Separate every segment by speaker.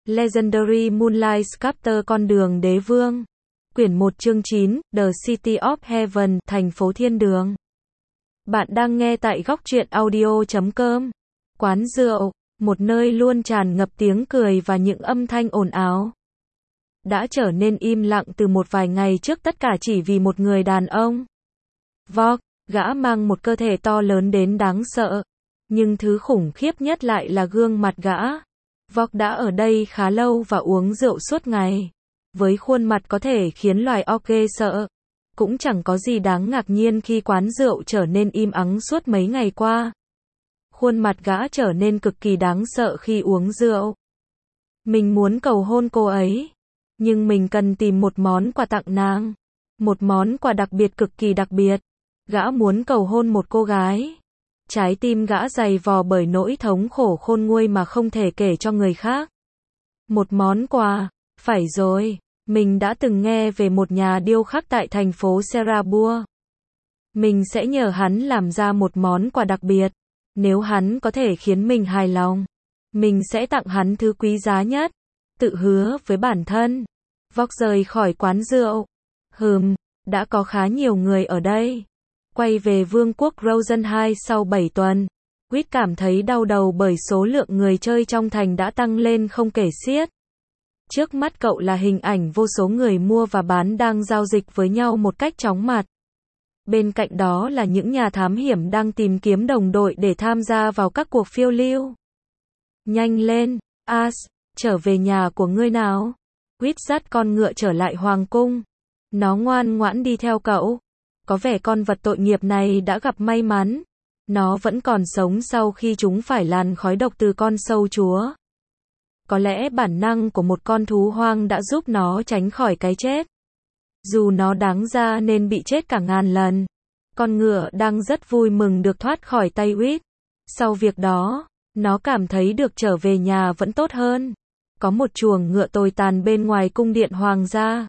Speaker 1: Legendary Moonlight Sculptor con đường đế vương. Quyển 1 chương 9, The City of Heaven, thành phố thiên đường. Bạn đang nghe tại góc truyện audio.com. Quán rượu, một nơi luôn tràn ngập tiếng cười và những âm thanh ồn ào. Đã trở nên im lặng từ một vài ngày trước, tất cả chỉ vì một người đàn ông. Vogue, gã mang một cơ thể to lớn đến đáng sợ. Nhưng thứ khủng khiếp nhất lại là gương mặt gã. Vogue đã ở đây khá lâu và uống rượu suốt ngày. Với khuôn mặt có thể khiến loài óc ghê sợ. Cũng chẳng có gì đáng ngạc nhiên khi quán rượu trở nên im ắng suốt mấy ngày qua. Khuôn mặt gã trở nên cực kỳ đáng sợ khi uống rượu. Mình muốn cầu hôn cô ấy. Nhưng mình cần tìm một món quà tặng nàng. Một món quà đặc biệt, cực kỳ đặc biệt. Gã muốn cầu hôn một cô gái. Trái tim gã dày vò bởi nỗi thống khổ khôn nguôi mà không thể kể cho người khác. Một món quà, phải rồi, mình đã từng nghe về một nhà điêu khắc tại thành phố Serabua. Mình sẽ nhờ hắn làm ra một món quà đặc biệt. Nếu hắn có thể khiến mình hài lòng, mình sẽ tặng hắn thứ quý giá nhất. Tự hứa với bản thân. Vogue rời khỏi quán rượu. Đã có khá nhiều người ở đây. Quay về vương quốc Rosenheim sau 7 tuần. Quýt cảm thấy đau đầu bởi số lượng người chơi trong thành đã tăng lên không kể xiết. Trước mắt cậu là hình ảnh vô số người mua và bán đang giao dịch với nhau một cách chóng mặt. Bên cạnh đó là những nhà thám hiểm đang tìm kiếm đồng đội để tham gia vào các cuộc phiêu lưu. Nhanh lên, Ash, trở về nhà của ngươi nào. Quýt dắt con ngựa trở lại hoàng cung. Nó ngoan ngoãn đi theo cậu. Có vẻ con vật tội nghiệp này đã gặp may mắn. Nó vẫn còn sống sau khi chúng phải làn khói độc từ con sâu chúa. Có lẽ bản năng của một con thú hoang đã giúp nó tránh khỏi cái chết. Dù nó đáng ra nên bị chết cả ngàn lần. Con ngựa đang rất vui mừng được thoát khỏi tay Quýt. Sau việc đó, nó cảm thấy được trở về nhà vẫn tốt hơn. Có một chuồng ngựa tồi tàn bên ngoài cung điện hoàng gia.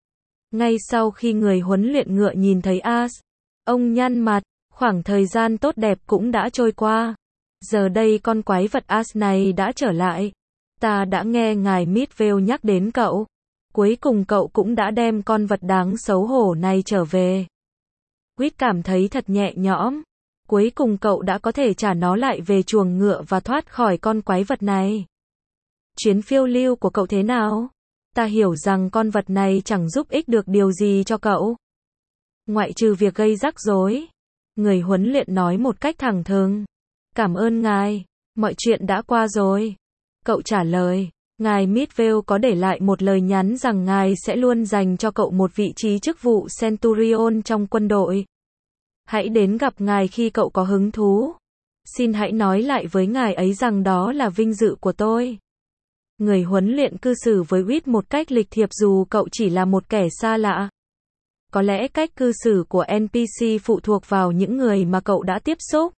Speaker 1: Ngay sau khi người huấn luyện ngựa nhìn thấy Ash, ông nhăn mặt, khoảng thời gian tốt đẹp cũng đã trôi qua. Giờ đây con quái vật Ash này đã trở lại. Ta đã nghe ngài Midvale nhắc đến cậu. Cuối cùng cậu cũng đã đem con vật đáng xấu hổ này trở về. Quýt cảm thấy thật nhẹ nhõm. Cuối cùng cậu đã có thể trả nó lại về chuồng ngựa và thoát khỏi con quái vật này. Chuyến phiêu lưu của cậu thế nào? Ta hiểu rằng con vật này chẳng giúp ích được điều gì cho cậu. Ngoại trừ việc gây rắc rối. Người huấn luyện nói một cách thẳng thừng. Cảm ơn ngài, mọi chuyện đã qua rồi. Cậu trả lời. Ngài Midvale có để lại một lời nhắn rằng ngài sẽ luôn dành cho cậu một vị trí chức vụ Centurion trong quân đội. Hãy đến gặp ngài khi cậu có hứng thú. Xin hãy nói lại với ngài ấy rằng đó là vinh dự của tôi. Người huấn luyện cư xử với Quýt một cách lịch thiệp dù cậu chỉ là một kẻ xa lạ. Có lẽ cách cư xử của NPC phụ thuộc vào những người mà cậu đã tiếp xúc.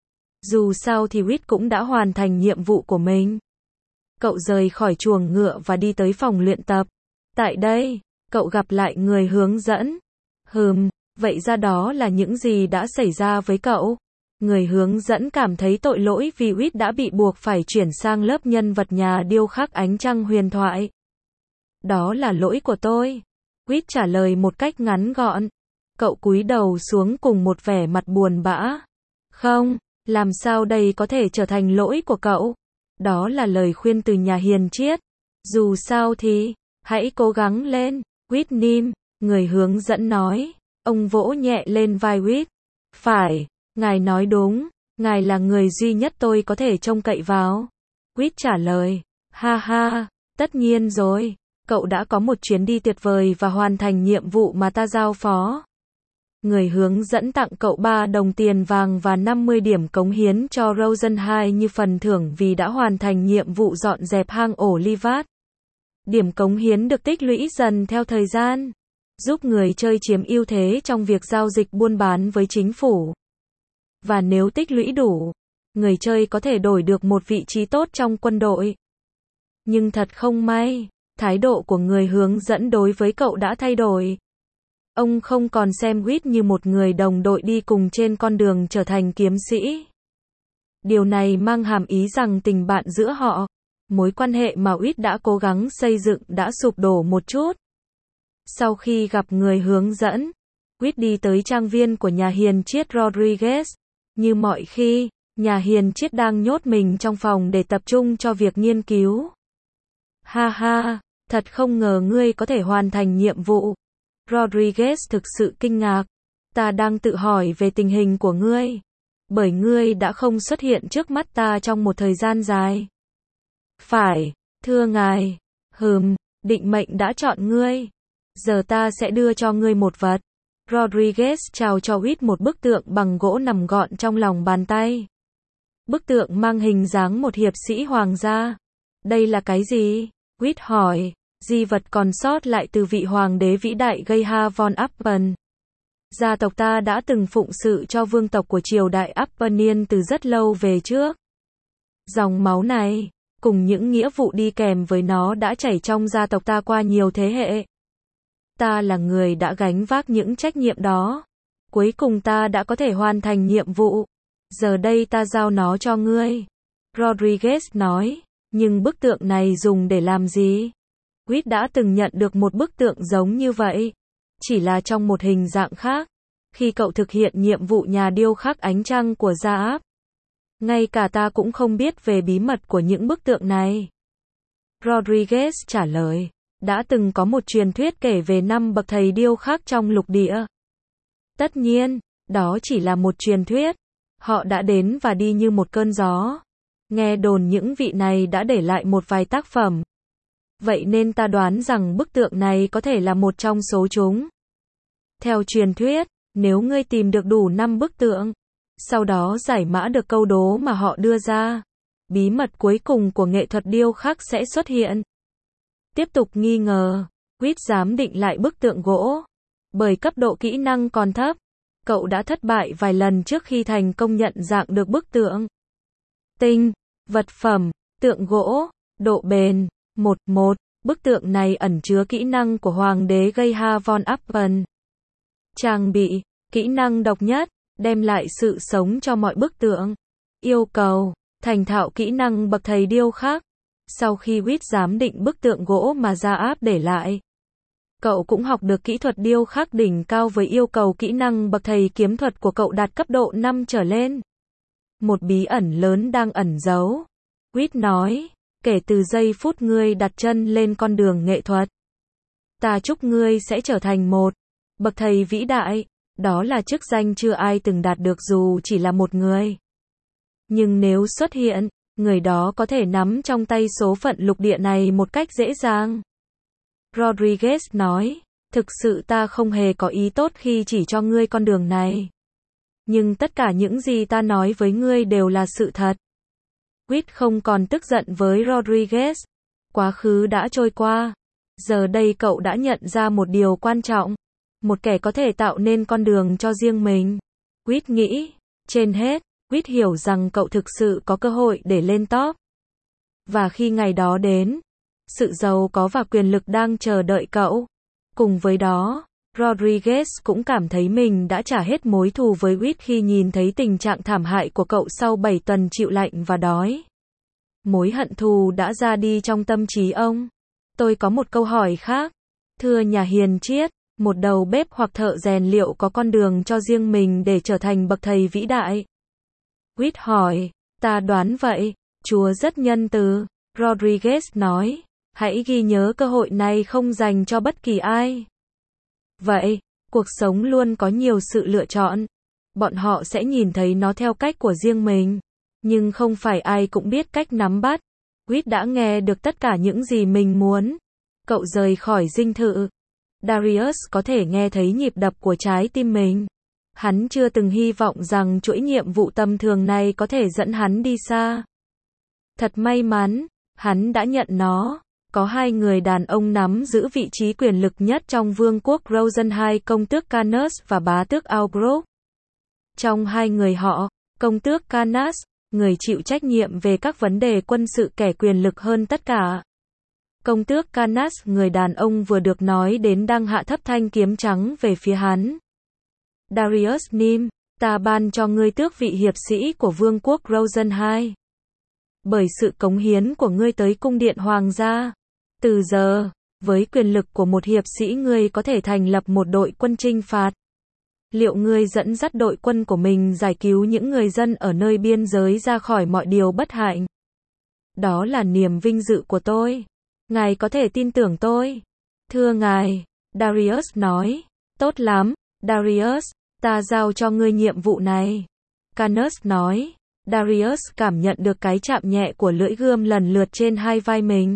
Speaker 1: Dù sao thì Quýt cũng đã hoàn thành nhiệm vụ của mình. Cậu rời khỏi chuồng ngựa và đi tới phòng luyện tập. Tại đây, cậu gặp lại người hướng dẫn. Vậy ra đó là những gì đã xảy ra với cậu. Người hướng dẫn cảm thấy tội lỗi vì Quýt đã bị buộc phải chuyển sang lớp nhân vật nhà điêu khắc ánh trăng huyền thoại. Đó là lỗi của tôi. Quýt trả lời một cách ngắn gọn. Cậu cúi đầu xuống cùng một vẻ mặt buồn bã. Không, làm sao đây có thể trở thành lỗi của cậu? Đó là lời khuyên từ nhà hiền triết. Dù sao thì, hãy cố gắng lên, Quýt Nim, người hướng dẫn nói. Ông vỗ nhẹ lên vai Quýt. Phải, ngài nói đúng, ngài là người duy nhất tôi có thể trông cậy vào. Quýt trả lời. Ha ha, tất nhiên rồi, cậu đã có một chuyến đi tuyệt vời và hoàn thành nhiệm vụ mà ta giao phó. Người hướng dẫn tặng cậu 3 đồng tiền vàng và 50 điểm cống hiến cho Rosenheim như phần thưởng vì đã hoàn thành nhiệm vụ dọn dẹp hang ổ Livat. Điểm cống hiến được tích lũy dần theo thời gian, giúp người chơi chiếm ưu thế trong việc giao dịch buôn bán với chính phủ. Và nếu tích lũy đủ, người chơi có thể đổi được một vị trí tốt trong quân đội. Nhưng thật không may, thái độ của người hướng dẫn đối với cậu đã thay đổi. Ông không còn xem Quýt như một người đồng đội đi cùng trên con đường trở thành kiếm sĩ. Điều này mang hàm ý rằng tình bạn giữa họ, Mối quan hệ mà Uýt đã cố gắng xây dựng đã sụp đổ một chút. Sau khi gặp người hướng dẫn, Uýt đi tới trang viên của nhà hiền triết Rodriguez. Như mọi khi, nhà hiền triết đang nhốt mình trong phòng để tập trung cho việc nghiên cứu. Ha ha, thật không ngờ ngươi có thể hoàn thành nhiệm vụ. Rodriguez thực sự kinh ngạc. Ta đang tự hỏi về tình hình của ngươi. Bởi ngươi đã không xuất hiện trước mắt ta trong một thời gian dài. Phải, thưa ngài. Định mệnh đã chọn ngươi. Giờ ta sẽ đưa cho ngươi một vật. Rodriguez trao cho Uýt một bức tượng bằng gỗ nằm gọn trong lòng bàn tay. Bức tượng mang hình dáng một hiệp sĩ hoàng gia. Đây là cái gì? Uýt hỏi. Di vật còn sót lại từ vị hoàng đế vĩ đại Geha von Appen. Gia tộc ta đã từng phụng sự cho vương tộc của triều đại Appenian từ rất lâu về trước. Dòng máu này, cùng những nghĩa vụ đi kèm với nó đã chảy trong gia tộc ta qua nhiều thế hệ. Ta là người đã gánh vác những trách nhiệm đó. Cuối cùng ta đã có thể hoàn thành nhiệm vụ. Giờ đây ta giao nó cho ngươi. Rodriguez nói. Nhưng bức tượng này dùng để làm gì? Uýt đã từng nhận được một bức tượng giống như vậy. Chỉ là trong một hình dạng khác. Khi cậu thực hiện nhiệm vụ nhà điêu khắc ánh trăng của Gia Áp. Ngay cả ta cũng không biết về bí mật của những bức tượng này. Rodriguez trả lời. Đã từng có một truyền thuyết kể về 5 bậc thầy điêu khắc trong lục địa. Tất nhiên, đó chỉ là một truyền thuyết. Họ đã đến và đi như một cơn gió. Nghe đồn những vị này đã để lại một vài tác phẩm. Vậy nên ta đoán rằng bức tượng này có thể là một trong số chúng. Theo truyền thuyết, nếu ngươi tìm được đủ 5 bức tượng, sau đó giải mã được câu đố mà họ đưa ra, bí mật cuối cùng của nghệ thuật điêu khắc sẽ xuất hiện. Tiếp tục nghi ngờ, Uýt giám định lại bức tượng gỗ. Bởi cấp độ kỹ năng còn thấp, cậu đã thất bại vài lần trước khi thành công nhận dạng được bức tượng. Tinh, vật phẩm, tượng gỗ, độ bền, 1-1, bức tượng này ẩn chứa kỹ năng của hoàng đế Geha von Appen. Trang bị, kỹ năng độc nhất, đem lại sự sống cho mọi bức tượng. Yêu cầu, thành thạo kỹ năng bậc thầy điêu khắc. Sau khi Uýt giám định bức tượng gỗ mà Gia Áp để lại, cậu cũng học được kỹ thuật điêu khắc đỉnh cao với yêu cầu kỹ năng bậc thầy kiếm thuật của cậu đạt cấp độ 5 trở lên. Một bí ẩn lớn đang ẩn giấu. Uýt nói, kể từ giây phút ngươi đặt chân lên con đường nghệ thuật, ta chúc ngươi sẽ trở thành một bậc thầy vĩ đại. Đó là chức danh chưa ai từng đạt được dù chỉ là một người. Nhưng nếu xuất hiện, người đó có thể nắm trong tay số phận lục địa này một cách dễ dàng. Rodriguez nói, thực sự ta không hề có ý tốt khi chỉ cho ngươi con đường này. Nhưng tất cả những gì ta nói với ngươi đều là sự thật. Uýt không còn tức giận với Rodriguez. Quá khứ đã trôi qua. Giờ đây cậu đã nhận ra một điều quan trọng. Một kẻ có thể tạo nên con đường cho riêng mình. Uýt nghĩ, trên hết, Uýt hiểu rằng cậu thực sự có cơ hội để lên top. Và khi ngày đó đến, sự giàu có và quyền lực đang chờ đợi cậu. Cùng với đó, Rodriguez cũng cảm thấy mình đã trả hết mối thù với Uýt khi nhìn thấy tình trạng thảm hại của cậu sau 7 tuần chịu lạnh và đói. Mối hận thù đã ra đi trong tâm trí ông. Tôi có một câu hỏi khác. Thưa nhà hiền triết, một đầu bếp hoặc thợ rèn liệu có con đường cho riêng mình để trở thành bậc thầy vĩ đại? Uýt hỏi, ta đoán vậy, Chúa rất nhân từ. Rodriguez nói, hãy ghi nhớ cơ hội này không dành cho bất kỳ ai. Vậy, cuộc sống luôn có nhiều sự lựa chọn. Bọn họ sẽ nhìn thấy nó theo cách của riêng mình. Nhưng không phải ai cũng biết cách nắm bắt. Uýt đã nghe được tất cả những gì mình muốn. Cậu rời khỏi dinh thự. Darius có thể nghe thấy nhịp đập của trái tim mình. Hắn chưa từng hy vọng rằng chuỗi nhiệm vụ tầm thường này có thể dẫn hắn đi xa. Thật may mắn, hắn đã nhận nó. Có 2 người đàn ông nắm giữ vị trí quyền lực nhất trong vương quốc Rosenheim, công tước Canas và bá tước Albrook. Trong 2 người họ, công tước Canas, người chịu trách nhiệm về các vấn đề quân sự kẻ quyền lực hơn tất cả. Công tước Canas, người đàn ông vừa được nói đến đang hạ thấp thanh kiếm trắng về phía hắn. Darius Nim, ta ban cho ngươi tước vị hiệp sĩ của vương quốc Rosenheim. bởi sự cống hiến của ngươi tới cung điện hoàng gia. Từ giờ, với quyền lực của một hiệp sĩ ngươi có thể thành lập một đội quân chinh phạt. Liệu ngươi dẫn dắt đội quân của mình giải cứu những người dân ở nơi biên giới ra khỏi mọi điều bất hạnh? Đó là niềm vinh dự của tôi. Ngài có thể tin tưởng tôi. Thưa ngài, Darius nói. Tốt lắm, Darius, ta giao cho ngươi nhiệm vụ này. Canus nói. Darius cảm nhận được cái chạm nhẹ của lưỡi gươm lần lượt trên hai vai mình.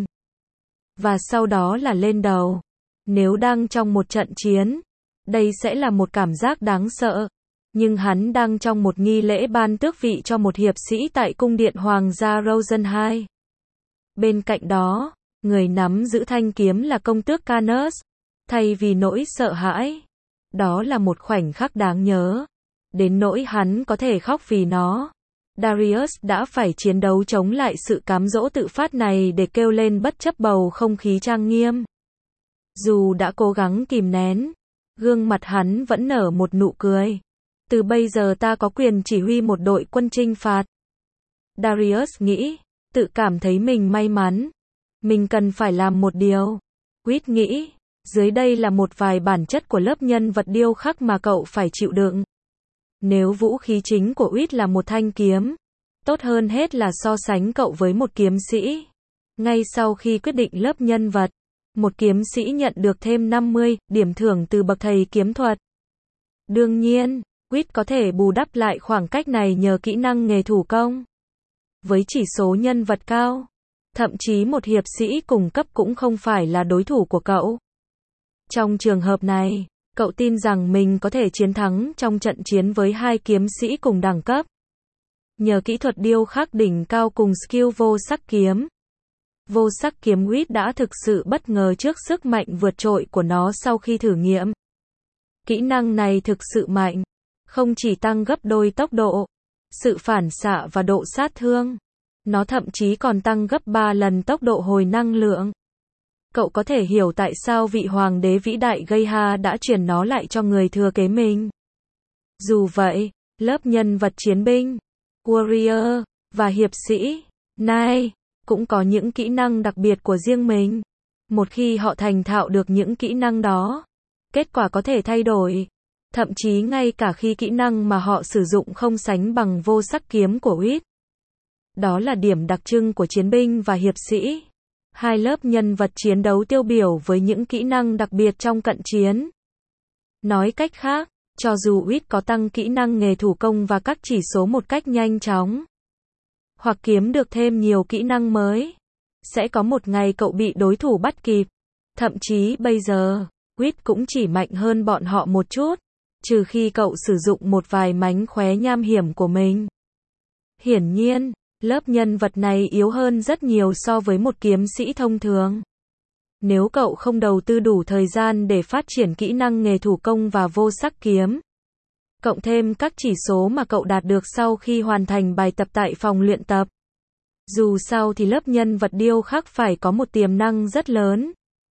Speaker 1: Và sau đó là lên đầu. Nếu đang trong một trận chiến, đây sẽ là một cảm giác đáng sợ. Nhưng hắn đang trong một nghi lễ ban tước vị cho một hiệp sĩ tại cung điện hoàng gia Rosenheim. Bên cạnh đó, người nắm giữ thanh kiếm là công tước Canus. Thay vì nỗi sợ hãi, đó là một khoảnh khắc đáng nhớ. Đến nỗi hắn có thể khóc vì nó. Darius đã phải chiến đấu chống lại sự cám dỗ tự phát này để kêu lên bất chấp bầu không khí trang nghiêm. Dù đã cố gắng kìm nén, gương mặt hắn vẫn nở một nụ cười. Từ bây giờ ta có quyền chỉ huy một đội quân chinh phạt. Darius nghĩ, tự cảm thấy mình may mắn. Mình cần phải làm một điều. Quýt nghĩ, dưới đây là một vài bản chất của lớp nhân vật điêu khắc mà cậu phải chịu đựng. Nếu vũ khí chính của Uýt là một thanh kiếm, tốt hơn hết là so sánh cậu với một kiếm sĩ. Ngay sau khi quyết định lớp nhân vật, một kiếm sĩ nhận được thêm 50 điểm thưởng từ bậc thầy kiếm thuật. Đương nhiên, Uýt có thể bù đắp lại khoảng cách này nhờ kỹ năng nghề thủ công. Với chỉ số nhân vật cao, thậm chí một hiệp sĩ cùng cấp cũng không phải là đối thủ của cậu. Trong trường hợp này, cậu tin rằng mình có thể chiến thắng trong trận chiến với hai kiếm sĩ cùng đẳng cấp. Nhờ kỹ thuật điêu khắc đỉnh cao cùng skill vô sắc kiếm. Vô sắc kiếm Uýt đã thực sự bất ngờ trước sức mạnh vượt trội của nó sau khi thử nghiệm. Kỹ năng này thực sự mạnh, không chỉ tăng gấp đôi tốc độ, sự phản xạ và độ sát thương, nó thậm chí còn tăng gấp 3 lần tốc độ hồi năng lượng. Cậu có thể hiểu tại sao vị hoàng đế vĩ đại Geha đã truyền nó lại cho người thừa kế mình. Dù vậy, lớp nhân vật chiến binh, warrior, và hiệp sĩ, knight, cũng có những kỹ năng đặc biệt của riêng mình. Một khi họ thành thạo được những kỹ năng đó, kết quả có thể thay đổi. Thậm chí ngay cả khi kỹ năng mà họ sử dụng không sánh bằng vô sắc kiếm của Uýt. Đó là điểm đặc trưng của chiến binh và hiệp sĩ. Hai lớp nhân vật chiến đấu tiêu biểu với những kỹ năng đặc biệt trong cận chiến. Nói cách khác, cho dù Uýt có tăng kỹ năng nghề thủ công và các chỉ số một cách nhanh chóng, hoặc kiếm được thêm nhiều kỹ năng mới, sẽ có một ngày cậu bị đối thủ bắt kịp. Thậm chí bây giờ, Uýt cũng chỉ mạnh hơn bọn họ một chút, trừ khi cậu sử dụng một vài mánh khóe nham hiểm của mình. Hiển nhiên, lớp nhân vật này yếu hơn rất nhiều so với một kiếm sĩ thông thường. Nếu cậu không đầu tư đủ thời gian để phát triển kỹ năng nghề thủ công và vô sắc kiếm, cộng thêm các chỉ số mà cậu đạt được sau khi hoàn thành bài tập tại phòng luyện tập, dù sao thì lớp nhân vật điêu khắc phải có một tiềm năng rất lớn.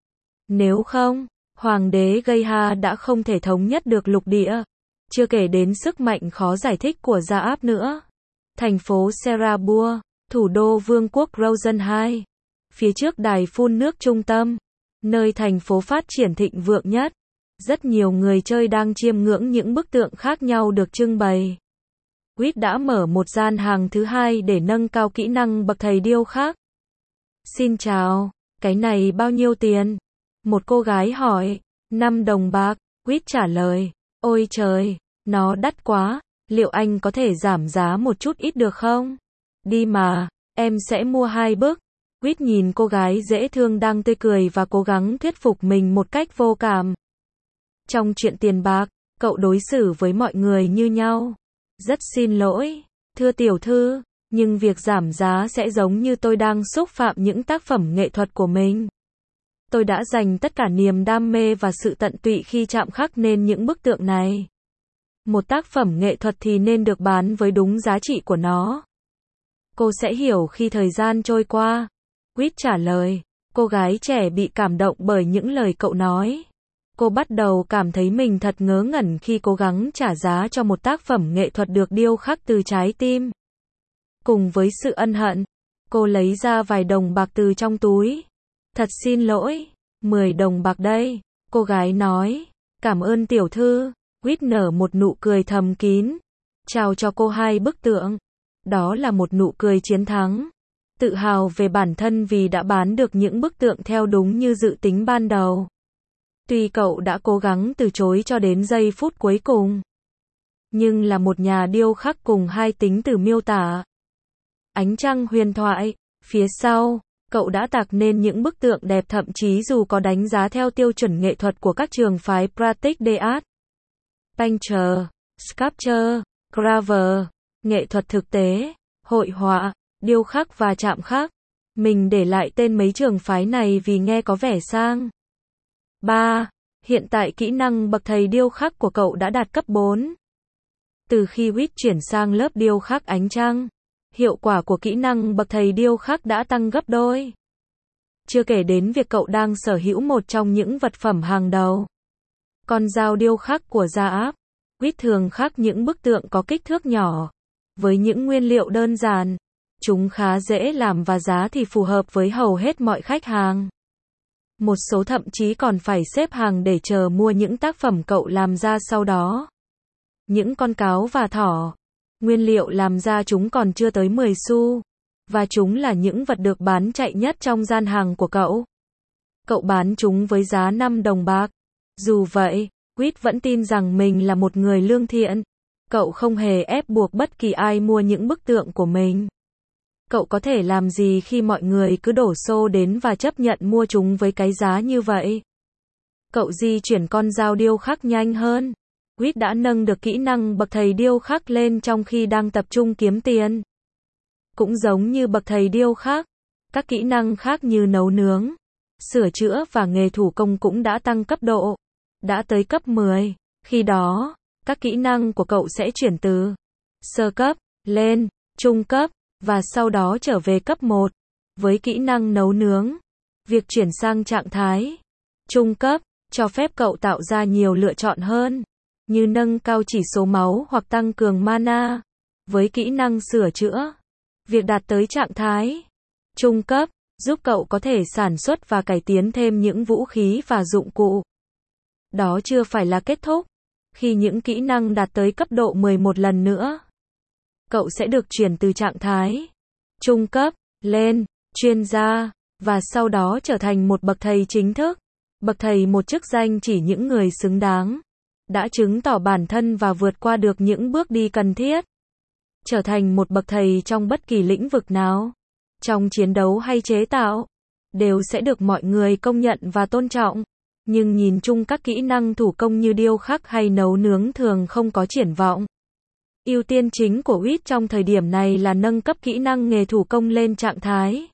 Speaker 1: Nếu không, Hoàng đế Geha đã không thể thống nhất được lục địa, chưa kể đến sức mạnh khó giải thích của Gia Áp nữa. Thành phố Serabur, thủ đô vương quốc Rosenheim, phía trước đài phun nước trung tâm, nơi thành phố phát triển thịnh vượng nhất. Rất nhiều người chơi đang chiêm ngưỡng những bức tượng khác nhau được trưng bày. Uýt đã mở một gian hàng thứ hai để nâng cao kỹ năng bậc thầy điêu khắc. Xin chào, cái này bao nhiêu tiền? Một cô gái hỏi. 5 đồng bạc, Uýt trả lời. Ôi trời, nó đắt quá, liệu anh có thể giảm giá một chút ít được không? Đi mà, em sẽ mua 2 bức. Uýt nhìn cô gái dễ thương đang tươi cười và cố gắng thuyết phục mình một cách vô cảm. Trong chuyện tiền bạc, cậu đối xử với mọi người như nhau. Rất xin lỗi, thưa tiểu thư, nhưng việc giảm giá sẽ giống như tôi đang xúc phạm những tác phẩm nghệ thuật của mình. Tôi đã dành tất cả niềm đam mê và sự tận tụy khi chạm khắc nên những bức tượng này. Một tác phẩm nghệ thuật thì nên được bán với đúng giá trị của nó. Cô sẽ hiểu khi thời gian trôi qua. Uýt trả lời. Cô gái trẻ bị cảm động bởi những lời cậu nói. Cô bắt đầu cảm thấy mình thật ngớ ngẩn khi cố gắng trả giá cho một tác phẩm nghệ thuật được điêu khắc từ trái tim. Cùng với sự ân hận, Cô lấy ra vài đồng bạc từ trong túi. Thật xin lỗi, 10 đồng bạc đây. Cô gái nói. Cảm ơn tiểu thư. Whit nở một nụ cười thầm kín. Trao cho cô 2 bức tượng. Đó là một nụ cười chiến thắng. Tự hào về bản thân vì đã bán được những bức tượng theo đúng như dự tính ban đầu. Tuy cậu đã cố gắng từ chối cho đến giây phút cuối cùng. Nhưng là một nhà điêu khắc cùng 2 tính từ miêu tả. Ánh trăng huyền thoại. Phía sau, cậu đã tạc nên những bức tượng đẹp thậm chí dù có đánh giá theo tiêu chuẩn nghệ thuật của các trường phái Pratique des Arts, Painter, Sculpture, Graver, nghệ thuật thực tế, hội họa, điêu khắc và chạm khắc. Mình để lại tên mấy trường phái này vì nghe có vẻ sang. 3. Hiện tại kỹ năng bậc thầy điêu khắc của cậu đã đạt cấp 4. Từ khi Whit chuyển sang lớp điêu khắc ánh trăng, hiệu quả của kỹ năng bậc thầy điêu khắc đã tăng gấp đôi. Chưa kể đến việc cậu đang sở hữu một trong những vật phẩm hàng đầu. Con dao điêu khắc của Gia Áp. Whit thường khắc những bức tượng có kích thước nhỏ. Với những nguyên liệu đơn giản, chúng khá dễ làm và giá thì phù hợp với hầu hết mọi khách hàng. Một số thậm chí còn phải xếp hàng để chờ mua những tác phẩm cậu làm ra sau đó. Những con cáo và thỏ. Nguyên liệu làm ra chúng còn chưa tới 10 xu. Và chúng là những vật được bán chạy nhất trong gian hàng của cậu. Cậu bán chúng với giá 5 đồng bạc. Dù vậy, Whit vẫn tin rằng mình là một người lương thiện. Cậu không hề ép buộc bất kỳ ai mua những bức tượng của mình. Cậu có thể làm gì khi mọi người cứ đổ xô đến và chấp nhận mua chúng với cái giá như vậy? Cậu di chuyển con dao điêu khắc nhanh hơn. Whit đã nâng được kỹ năng bậc thầy điêu khắc lên trong khi đang tập trung kiếm tiền. Cũng giống như bậc thầy điêu khắc, các kỹ năng khác như nấu nướng, sửa chữa và nghề thủ công cũng đã tăng cấp độ. Đã tới cấp 10, khi đó, các kỹ năng của cậu sẽ chuyển từ sơ cấp lên trung cấp và sau đó trở về cấp 1. Với kỹ năng nấu nướng, việc chuyển sang trạng thái trung cấp cho phép cậu tạo ra nhiều lựa chọn hơn, như nâng cao chỉ số máu hoặc tăng cường mana. Với kỹ năng sửa chữa, việc đạt tới trạng thái trung cấp giúp cậu có thể sản xuất và cải tiến thêm những vũ khí và dụng cụ. Đó chưa phải là kết thúc. Khi những kỹ năng đạt tới cấp độ 11 lần nữa, cậu sẽ được chuyển từ trạng thái trung cấp lên chuyên gia và sau đó trở thành một bậc thầy chính thức. Bậc thầy một chức danh chỉ những người xứng đáng, đã chứng tỏ bản thân và vượt qua được những bước đi cần thiết. Trở thành một bậc thầy trong bất kỳ lĩnh vực nào, trong chiến đấu hay chế tạo, đều sẽ được mọi người công nhận và tôn trọng. Nhưng nhìn chung các kỹ năng thủ công như điêu khắc hay nấu nướng thường không có triển vọng. Ưu tiên chính của Whit trong thời điểm này là nâng cấp kỹ năng nghề thủ công lên trạng thái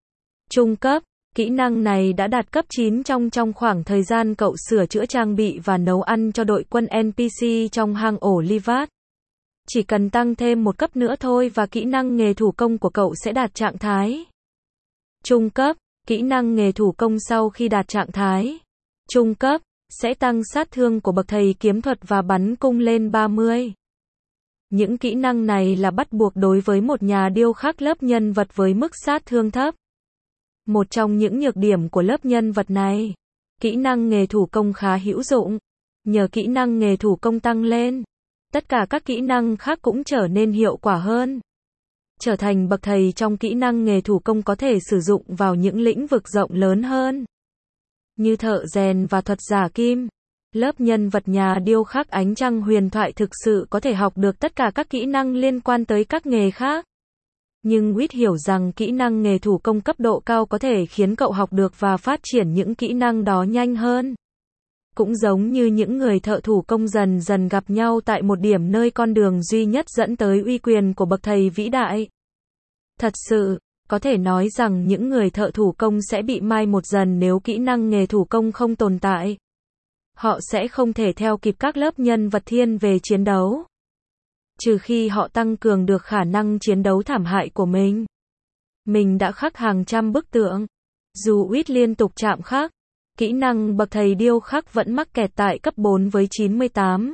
Speaker 1: trung cấp. Kỹ năng này đã đạt cấp 9 trong khoảng thời gian cậu sửa chữa trang bị và nấu ăn cho đội quân NPC trong hang ổ Livat. Chỉ cần tăng thêm một cấp nữa thôi và kỹ năng nghề thủ công của cậu sẽ đạt trạng thái trung cấp. Kỹ năng nghề thủ công sau khi đạt trạng thái trung cấp sẽ tăng sát thương của bậc thầy kiếm thuật và bắn cung lên 30. Những kỹ năng này là bắt buộc đối với một nhà điêu khắc lớp nhân vật với mức sát thương thấp. Một trong những nhược điểm của lớp nhân vật này, kỹ năng nghề thủ công khá hữu dụng. Nhờ kỹ năng nghề thủ công tăng lên, tất cả các kỹ năng khác cũng trở nên hiệu quả hơn. Trở thành bậc thầy trong kỹ năng nghề thủ công có thể sử dụng vào những lĩnh vực rộng lớn hơn, như thợ rèn và thuật giả kim. Lớp nhân vật nhà điêu khắc ánh trăng huyền thoại thực sự có thể học được tất cả các kỹ năng liên quan tới các nghề khác. Nhưng Whit hiểu rằng kỹ năng nghề thủ công cấp độ cao có thể khiến cậu học được và phát triển những kỹ năng đó nhanh hơn. Cũng giống như những người thợ thủ công dần dần gặp nhau tại một điểm nơi con đường duy nhất dẫn tới uy quyền của bậc thầy vĩ đại. Thật sự, có thể nói rằng những người thợ thủ công sẽ bị mai một dần nếu kỹ năng nghề thủ công không tồn tại. Họ sẽ không thể theo kịp các lớp nhân vật thiên về chiến đấu. Trừ khi họ tăng cường được khả năng chiến đấu thảm hại của mình. Mình đã khắc hàng trăm bức tượng. Dù Whit liên tục chạm khắc, kỹ năng bậc thầy điêu khắc vẫn mắc kẹt tại cấp 4 với 98.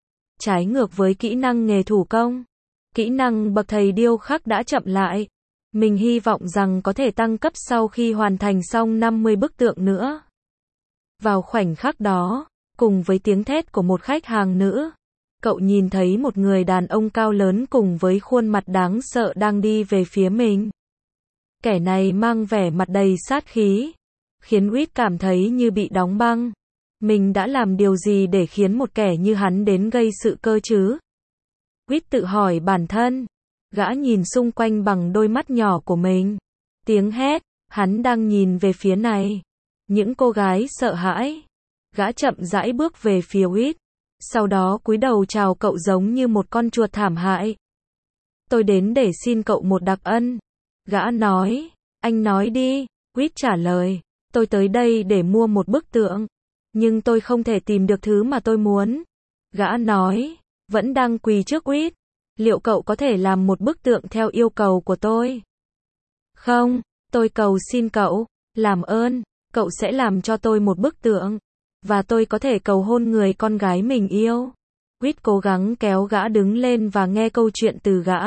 Speaker 1: Trái ngược với kỹ năng nghề thủ công, kỹ năng bậc thầy điêu khắc đã chậm lại. Mình hy vọng rằng có thể tăng cấp sau khi hoàn thành xong 50 bức tượng nữa. Vào khoảnh khắc đó, cùng với tiếng thét của một khách hàng nữ, cậu nhìn thấy một người đàn ông cao lớn cùng với khuôn mặt đáng sợ đang đi về phía mình. Kẻ này mang vẻ mặt đầy sát khí, khiến Whit cảm thấy như bị đóng băng. Mình đã làm điều gì để khiến một kẻ như hắn đến gây sự cơ chứ? Whit tự hỏi bản thân. Gã nhìn xung quanh bằng đôi mắt nhỏ của mình. Tiếng hét, hắn đang nhìn về phía này. Những cô gái sợ hãi. Gã chậm rãi bước về phía Whit. Sau đó cúi đầu chào cậu giống như một con chuột thảm hại. Tôi đến để xin cậu một đặc ân. Gã nói. Anh nói đi. Whit trả lời. Tôi tới đây để mua một bức tượng. Nhưng tôi không thể tìm được thứ mà tôi muốn. Gã nói. Vẫn đang quỳ trước Whit. Liệu cậu có thể làm một bức tượng theo yêu cầu của tôi? Không, tôi cầu xin cậu. Làm ơn, cậu sẽ làm cho tôi một bức tượng. Và tôi có thể cầu hôn người con gái mình yêu. Whit cố gắng kéo gã đứng lên và nghe câu chuyện từ gã.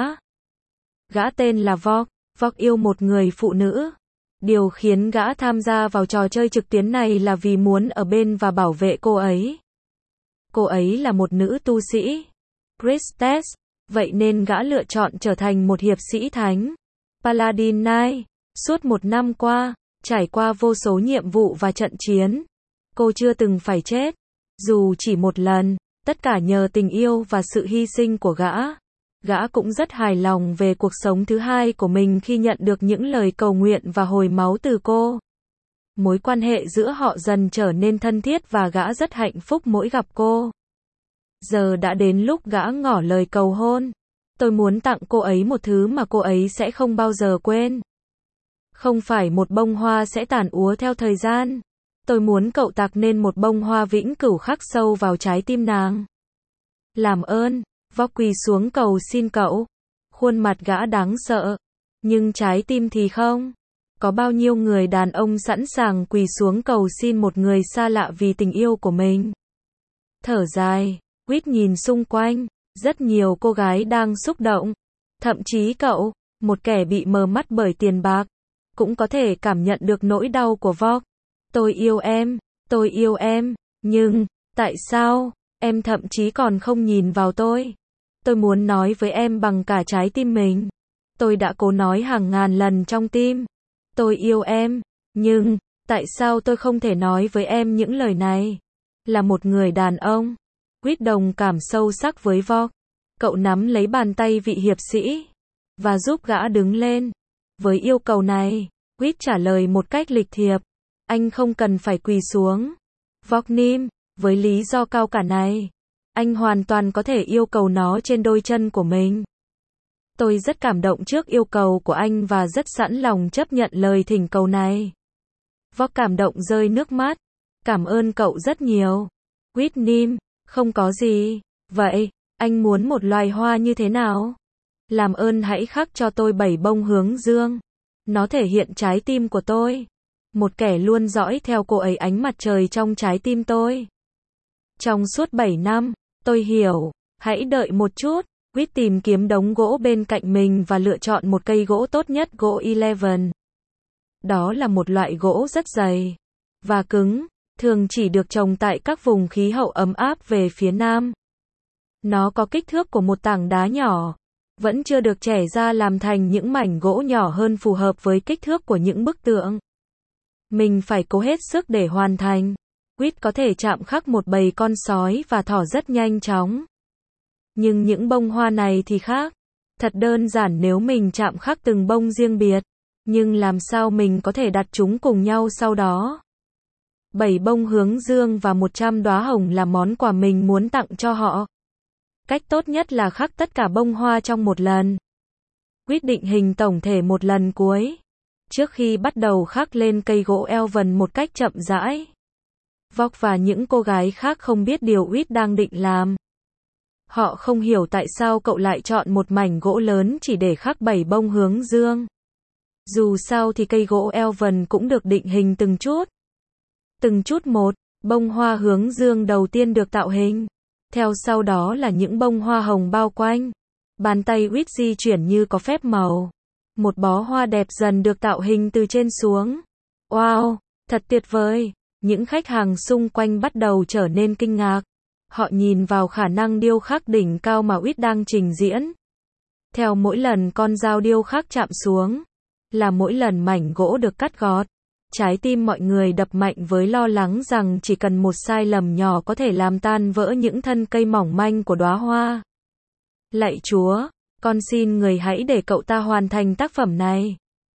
Speaker 1: Gã tên là Vog. Vog yêu một người phụ nữ. Điều khiến gã tham gia vào trò chơi trực tuyến này là vì muốn ở bên và bảo vệ cô ấy. Cô ấy là một nữ tu sĩ, Priestess, vậy nên gã lựa chọn trở thành một hiệp sĩ thánh, Paladin Knight. Suốt một năm qua, trải qua vô số nhiệm vụ và trận chiến, cô chưa từng phải chết, dù chỉ một lần, tất cả nhờ tình yêu và sự hy sinh của gã. Gã cũng rất hài lòng về cuộc sống thứ hai của mình khi nhận được những lời cầu nguyện và hồi máu từ cô. Mối quan hệ giữa họ dần trở nên thân thiết và gã rất hạnh phúc mỗi gặp cô. Giờ đã đến lúc gã ngỏ lời cầu hôn. Tôi muốn tặng cô ấy một thứ mà cô ấy sẽ không bao giờ quên. Không phải một bông hoa sẽ tàn úa theo thời gian. Tôi muốn cậu tạc nên một bông hoa vĩnh cửu khắc sâu vào trái tim nàng. Làm ơn. Vog quỳ xuống cầu xin cậu. Khuôn mặt gã đáng sợ. Nhưng trái tim thì không. Có bao nhiêu người đàn ông sẵn sàng quỳ xuống cầu xin một người xa lạ vì tình yêu của mình? Thở dài, Whit nhìn xung quanh, rất nhiều cô gái đang xúc động. Thậm chí cậu, một kẻ bị mờ mắt bởi tiền bạc, cũng có thể cảm nhận được nỗi đau của Vog. Tôi yêu em, nhưng, tại sao, em thậm chí còn không nhìn vào tôi? Tôi muốn nói với em bằng cả trái tim mình. Tôi đã cố nói hàng ngàn lần trong tim. Tôi yêu em, nhưng, tại sao tôi không thể nói với em những lời này? Là một người đàn ông, Whit đồng cảm sâu sắc với Vog. Cậu nắm lấy bàn tay vị hiệp sĩ, và giúp gã đứng lên. Với yêu cầu này, Whit trả lời một cách lịch thiệp. Anh không cần phải quỳ xuống. Vog nín, với lý do cao cả này, anh hoàn toàn có thể yêu cầu nó trên đôi chân của mình. Tôi rất cảm động trước yêu cầu của anh và rất sẵn lòng chấp nhận lời thỉnh cầu này. Vog cảm động rơi nước mắt. Cảm ơn cậu rất nhiều. Whit nín, không có gì. Vậy, anh muốn một loài hoa như thế nào? Làm ơn hãy khắc cho tôi 7 bông hướng dương. Nó thể hiện trái tim của tôi. Một kẻ luôn dõi theo cô ấy ánh mặt trời trong trái tim tôi. Trong suốt 7 năm, tôi hiểu. Hãy đợi một chút. Whit tìm kiếm đống gỗ bên cạnh mình và lựa chọn một cây gỗ tốt nhất, gỗ 11. Đó là một loại gỗ rất dày và cứng, thường chỉ được trồng tại các vùng khí hậu ấm áp về phía nam. Nó có kích thước của một tảng đá nhỏ, vẫn chưa được chẻ ra làm thành những mảnh gỗ nhỏ hơn phù hợp với kích thước của những bức tượng. Mình phải cố hết sức để hoàn thành. Whit có thể chạm khắc một bầy con sói và thỏ rất nhanh chóng. Nhưng những bông hoa này thì khác. Thật đơn giản nếu mình chạm khắc từng bông riêng biệt. Nhưng làm sao mình có thể đặt chúng cùng nhau sau đó? 7 bông hướng dương và 100 đóa hồng là món quà mình muốn tặng cho họ. Cách tốt nhất là khắc tất cả bông hoa trong một lần. Quyết định hình tổng thể một lần cuối. Trước khi bắt đầu khắc lên cây gỗ Elven một cách chậm rãi. Vog và những cô gái khác không biết điều Whit đang định làm. Họ không hiểu tại sao cậu lại chọn một mảnh gỗ lớn chỉ để khắc 7 bông hướng dương. Dù sao thì cây gỗ Elven cũng được định hình từng chút. Từng chút một, bông hoa hướng dương đầu tiên được tạo hình. Theo sau đó là những bông hoa hồng bao quanh. Bàn tay Whit di chuyển như có phép màu. Một bó hoa đẹp dần được tạo hình từ trên xuống. Wow, thật tuyệt vời. Những khách hàng xung quanh bắt đầu trở nên kinh ngạc. Họ nhìn vào khả năng điêu khắc đỉnh cao mà Whit đang trình diễn. Theo mỗi lần con dao điêu khắc chạm xuống, là mỗi lần mảnh gỗ được cắt gọt. Trái tim mọi người đập mạnh với lo lắng rằng chỉ cần một sai lầm nhỏ có thể làm tan vỡ những thân cây mỏng manh của đóa hoa. Lạy Chúa, con xin người hãy để cậu ta hoàn thành tác phẩm này.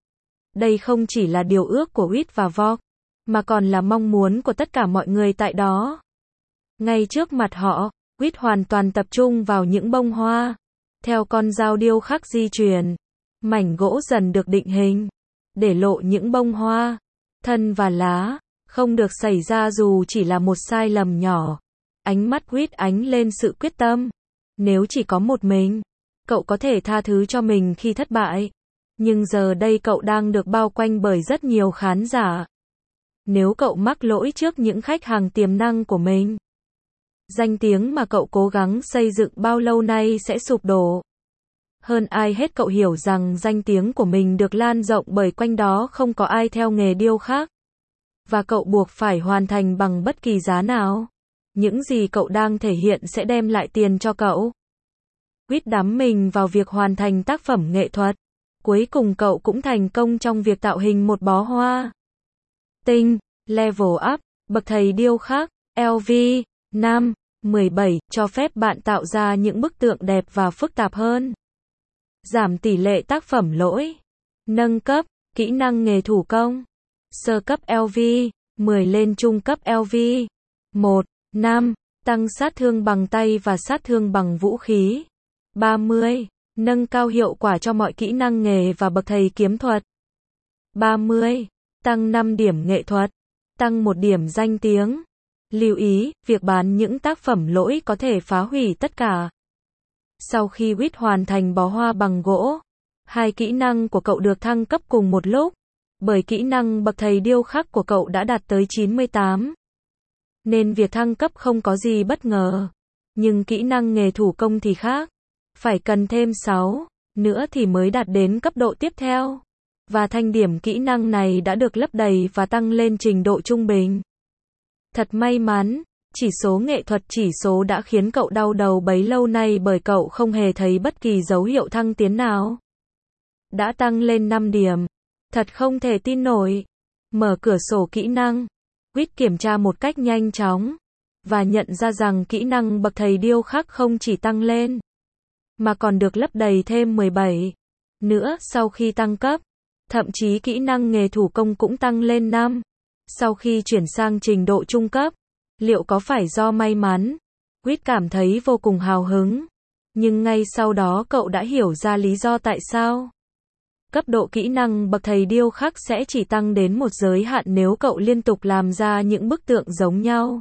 Speaker 1: Đây không chỉ là điều ước của Whit và Vogue, mà còn là mong muốn của tất cả mọi người tại đó. Ngay trước mặt họ, Whit hoàn toàn tập trung vào những bông hoa. Theo con dao điêu khắc di chuyển, mảnh gỗ dần được định hình, để lộ những bông hoa, thân và lá, không được xảy ra dù chỉ là một sai lầm nhỏ. Ánh mắt Whit ánh lên sự quyết tâm. Nếu chỉ có một mình, cậu có thể tha thứ cho mình khi thất bại. Nhưng giờ đây cậu đang được bao quanh bởi rất nhiều khán giả. Nếu cậu mắc lỗi trước những khách hàng tiềm năng của mình, danh tiếng mà cậu cố gắng xây dựng bao lâu nay sẽ sụp đổ. Hơn ai hết cậu hiểu rằng danh tiếng của mình được lan rộng bởi quanh đó không có ai theo nghề điêu khắc. Và cậu buộc phải hoàn thành bằng bất kỳ giá nào. Những gì cậu đang thể hiện sẽ đem lại tiền cho cậu. Whit đắm mình vào việc hoàn thành tác phẩm nghệ thuật. Cuối cùng cậu cũng thành công trong việc tạo hình một bó hoa. Tinh, Level Up, bậc thầy điêu khắc, LV, Nam, 17, cho phép bạn tạo ra những bức tượng đẹp và phức tạp hơn. Giảm tỷ lệ tác phẩm lỗi. Nâng cấp, kỹ năng nghề thủ công. Sơ cấp LV, 10 lên trung cấp LV. 1, 5, tăng sát thương bằng tay và sát thương bằng vũ khí. 30, nâng cao hiệu quả cho mọi kỹ năng nghề và bậc thầy kiếm thuật. 30, tăng 5 điểm nghệ thuật. Tăng 1 điểm danh tiếng. Lưu ý, việc bán những tác phẩm lỗi có thể phá hủy tất cả. Sau khi Whit hoàn thành bó hoa bằng gỗ, hai kỹ năng của cậu được thăng cấp cùng một lúc, bởi kỹ năng bậc thầy điêu khắc của cậu đã đạt tới 98. Nên việc thăng cấp không có gì bất ngờ. Nhưng kỹ năng nghề thủ công thì khác. Phải cần thêm 6 nữa thì mới đạt đến cấp độ tiếp theo. Và thanh điểm kỹ năng này đã được lấp đầy và tăng lên trình độ trung bình. Thật may mắn, chỉ số nghệ thuật chỉ số đã khiến cậu đau đầu bấy lâu nay bởi cậu không hề thấy bất kỳ dấu hiệu thăng tiến nào. Đã tăng lên 5 điểm. Thật không thể tin nổi. Mở cửa sổ kỹ năng. Whit kiểm tra một cách nhanh chóng. Và nhận ra rằng kỹ năng bậc thầy điêu khắc không chỉ tăng lên, mà còn được lấp đầy thêm 17 nữa sau khi tăng cấp. Thậm chí kỹ năng nghề thủ công cũng tăng lên 5. Sau khi chuyển sang trình độ trung cấp. Liệu có phải do may mắn? Whit cảm thấy vô cùng hào hứng. Nhưng ngay sau đó cậu đã hiểu ra lý do tại sao. Cấp độ kỹ năng bậc thầy điêu khắc sẽ chỉ tăng đến một giới hạn nếu cậu liên tục làm ra những bức tượng giống nhau.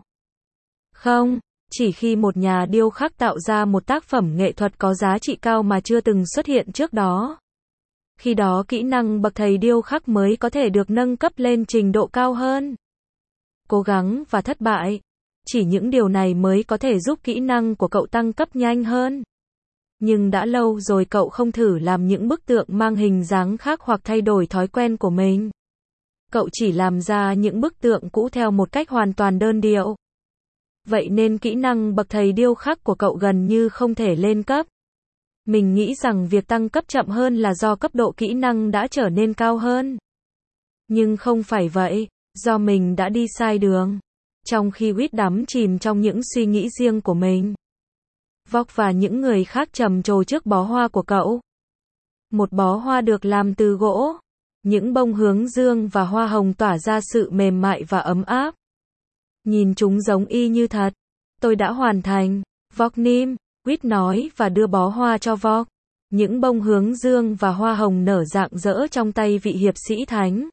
Speaker 1: Không, chỉ khi một nhà điêu khắc tạo ra một tác phẩm nghệ thuật có giá trị cao mà chưa từng xuất hiện trước đó. Khi đó kỹ năng bậc thầy điêu khắc mới có thể được nâng cấp lên trình độ cao hơn. Cố gắng và thất bại. Chỉ những điều này mới có thể giúp kỹ năng của cậu tăng cấp nhanh hơn. Nhưng đã lâu rồi cậu không thử làm những bức tượng mang hình dáng khác hoặc thay đổi thói quen của mình. Cậu chỉ làm ra những bức tượng cũ theo một cách hoàn toàn đơn điệu. Vậy nên kỹ năng bậc thầy điêu khắc của cậu gần như không thể lên cấp. Mình nghĩ rằng việc tăng cấp chậm hơn là do cấp độ kỹ năng đã trở nên cao hơn. Nhưng không phải vậy, do mình đã đi sai đường. Trong khi Whit đắm chìm trong những suy nghĩ riêng của mình, Vogue và những người khác trầm trồ trước bó hoa của cậu. Một bó hoa được làm từ gỗ. Những bông hướng dương và hoa hồng tỏa ra sự mềm mại và ấm áp. Nhìn chúng giống y như thật. Tôi đã hoàn thành. Vogue Nim, Whit nói và đưa bó hoa cho Vogue. Những bông hướng dương và hoa hồng nở rạng rỡ trong tay vị hiệp sĩ thánh.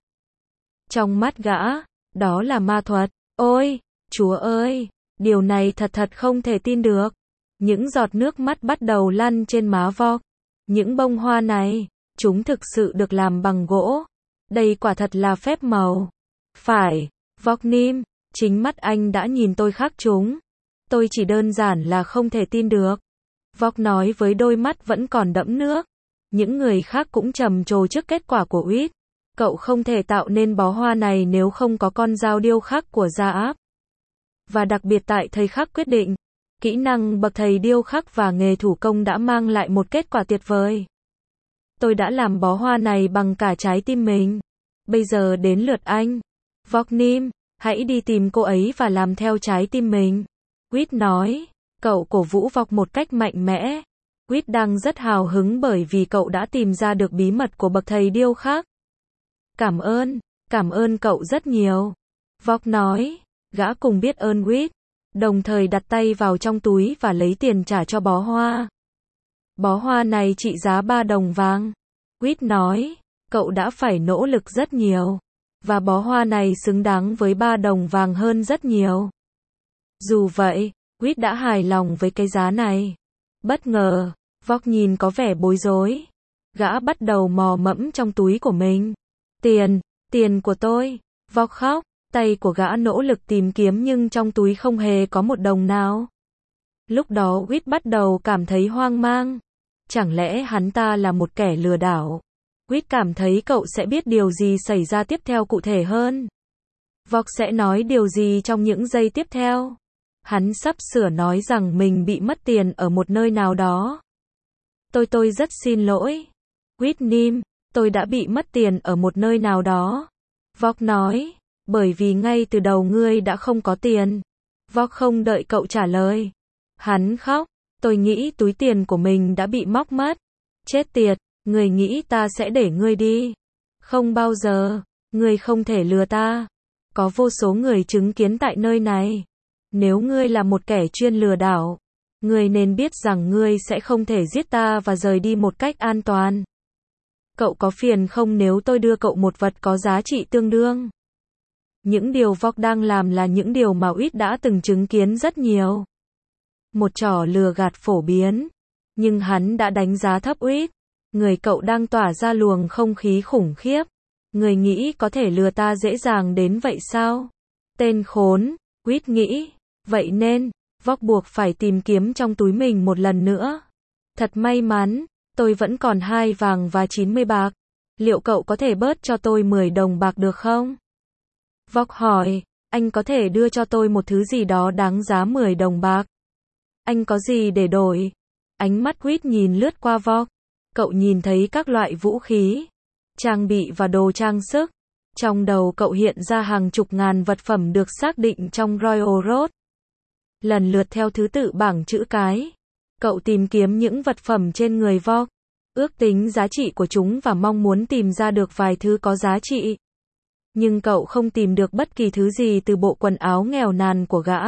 Speaker 1: Trong mắt gã, đó là ma thuật. Ôi, Chúa ơi, điều này thật không thể tin được. Những giọt nước mắt bắt đầu lăn trên má Vogue. Những bông hoa này, chúng thực sự được làm bằng gỗ. Đây quả thật là phép màu. Phải, Vogue Nim, chính mắt anh đã nhìn tôi khắc chúng. Tôi chỉ đơn giản là không thể tin được. Vogue nói với đôi mắt vẫn còn đẫm nước. Những người khác cũng trầm trồ trước kết quả của Whit. Cậu không thể tạo nên bó hoa này nếu không có con dao điêu khắc của gia áp. Và đặc biệt tại thời khắc quyết định, kỹ năng bậc thầy điêu khắc và nghề thủ công đã mang lại một kết quả tuyệt vời. Tôi đã làm bó hoa này bằng cả trái tim mình. Bây giờ đến lượt anh. Vognim, hãy đi tìm cô ấy và làm theo trái tim mình. Whit nói. Cậu cổ vũ Vog một cách mạnh mẽ. Whit đang rất hào hứng bởi vì cậu đã tìm ra được bí mật của bậc thầy điêu khắc. Cảm ơn cậu rất nhiều. Vog nói. Gã cùng biết ơn Whit, đồng thời đặt tay vào trong túi và lấy tiền trả cho bó hoa. Bó hoa này trị giá 3 đồng vàng. Whit nói. Cậu đã phải nỗ lực rất nhiều. Và bó hoa này xứng đáng với 3 đồng vàng hơn rất nhiều. Dù vậy, Whit đã hài lòng với cái giá này. Bất ngờ, Vog nhìn có vẻ bối rối. Gã bắt đầu mò mẫm trong túi của mình. Tiền của tôi. Vog khóc. Tay của gã nỗ lực tìm kiếm nhưng trong túi không hề có một đồng nào. Lúc đó Whit bắt đầu cảm thấy hoang mang. Chẳng lẽ hắn ta là một kẻ lừa đảo? Whit cảm thấy cậu sẽ biết điều gì xảy ra tiếp theo cụ thể hơn. Vog sẽ nói điều gì trong những giây tiếp theo? Hắn sắp sửa nói rằng mình bị mất tiền ở một nơi nào đó. Tôi rất xin lỗi. Whitnim, tôi đã bị mất tiền ở một nơi nào đó. Vog nói. Bởi vì ngay từ đầu ngươi đã không có tiền. Vog không đợi cậu trả lời. Hắn khóc. Tôi nghĩ túi tiền của mình đã bị móc mất. Chết tiệt, ngươi nghĩ ta sẽ để ngươi đi? Không bao giờ. Ngươi không thể lừa ta. Có vô số người chứng kiến tại nơi này. Nếu ngươi là một kẻ chuyên lừa đảo, ngươi nên biết rằng ngươi sẽ không thể giết ta và rời đi một cách an toàn. Cậu có phiền không nếu tôi đưa cậu một vật có giá trị tương đương? Những điều Vog đang làm là những điều mà Whit đã từng chứng kiến rất nhiều. Một trò lừa gạt phổ biến. Nhưng hắn đã đánh giá thấp Whit. Người cậu đang tỏa ra luồng không khí khủng khiếp. Người nghĩ có thể lừa ta dễ dàng đến vậy sao? Tên khốn, Whit nghĩ. Vậy nên, Vog buộc phải tìm kiếm trong túi mình một lần nữa. Thật may mắn, tôi vẫn còn 2 vàng và 90 bạc. Liệu cậu có thể bớt cho tôi 10 đồng bạc được không? Vog hỏi, anh có thể đưa cho tôi một thứ gì đó đáng giá 10 đồng bạc. Anh có gì để đổi? Ánh mắt Whit nhìn lướt qua Vog. Cậu nhìn thấy các loại vũ khí, trang bị và đồ trang sức. Trong đầu cậu hiện ra hàng chục ngàn vật phẩm được xác định trong Royal Road. Lần lượt theo thứ tự bảng chữ cái. Cậu tìm kiếm những vật phẩm trên người Vog, ước tính giá trị của chúng và mong muốn tìm ra được vài thứ có giá trị. Nhưng cậu không tìm được bất kỳ thứ gì từ bộ quần áo nghèo nàn của gã.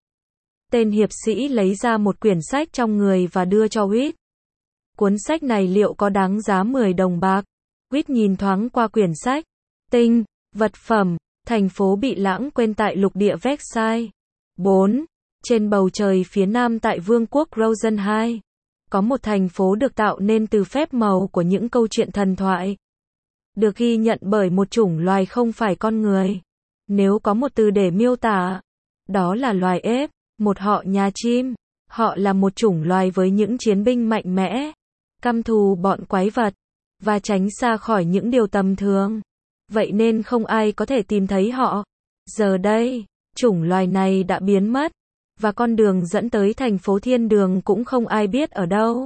Speaker 1: Tên hiệp sĩ lấy ra một quyển sách trong người và đưa cho Whit. Cuốn sách này liệu có đáng giá 10 đồng bạc? Whit nhìn thoáng qua quyển sách. Vật phẩm, thành phố bị lãng quên tại lục địa Versailles. 4. Trên bầu trời phía nam tại vương quốc Rosenheim, có một thành phố được tạo nên từ phép màu của những câu chuyện thần thoại. Được ghi nhận bởi một chủng loài không phải con người. Nếu có một từ để miêu tả, đó là loài ếch, một họ nhà chim. Họ là một chủng loài với những chiến binh mạnh mẽ, căm thù bọn quái vật, và tránh xa khỏi những điều tầm thường. Vậy nên không ai có thể tìm thấy họ. Giờ đây, chủng loài này đã biến mất, và con đường dẫn tới thành phố Thiên Đường cũng không ai biết ở đâu.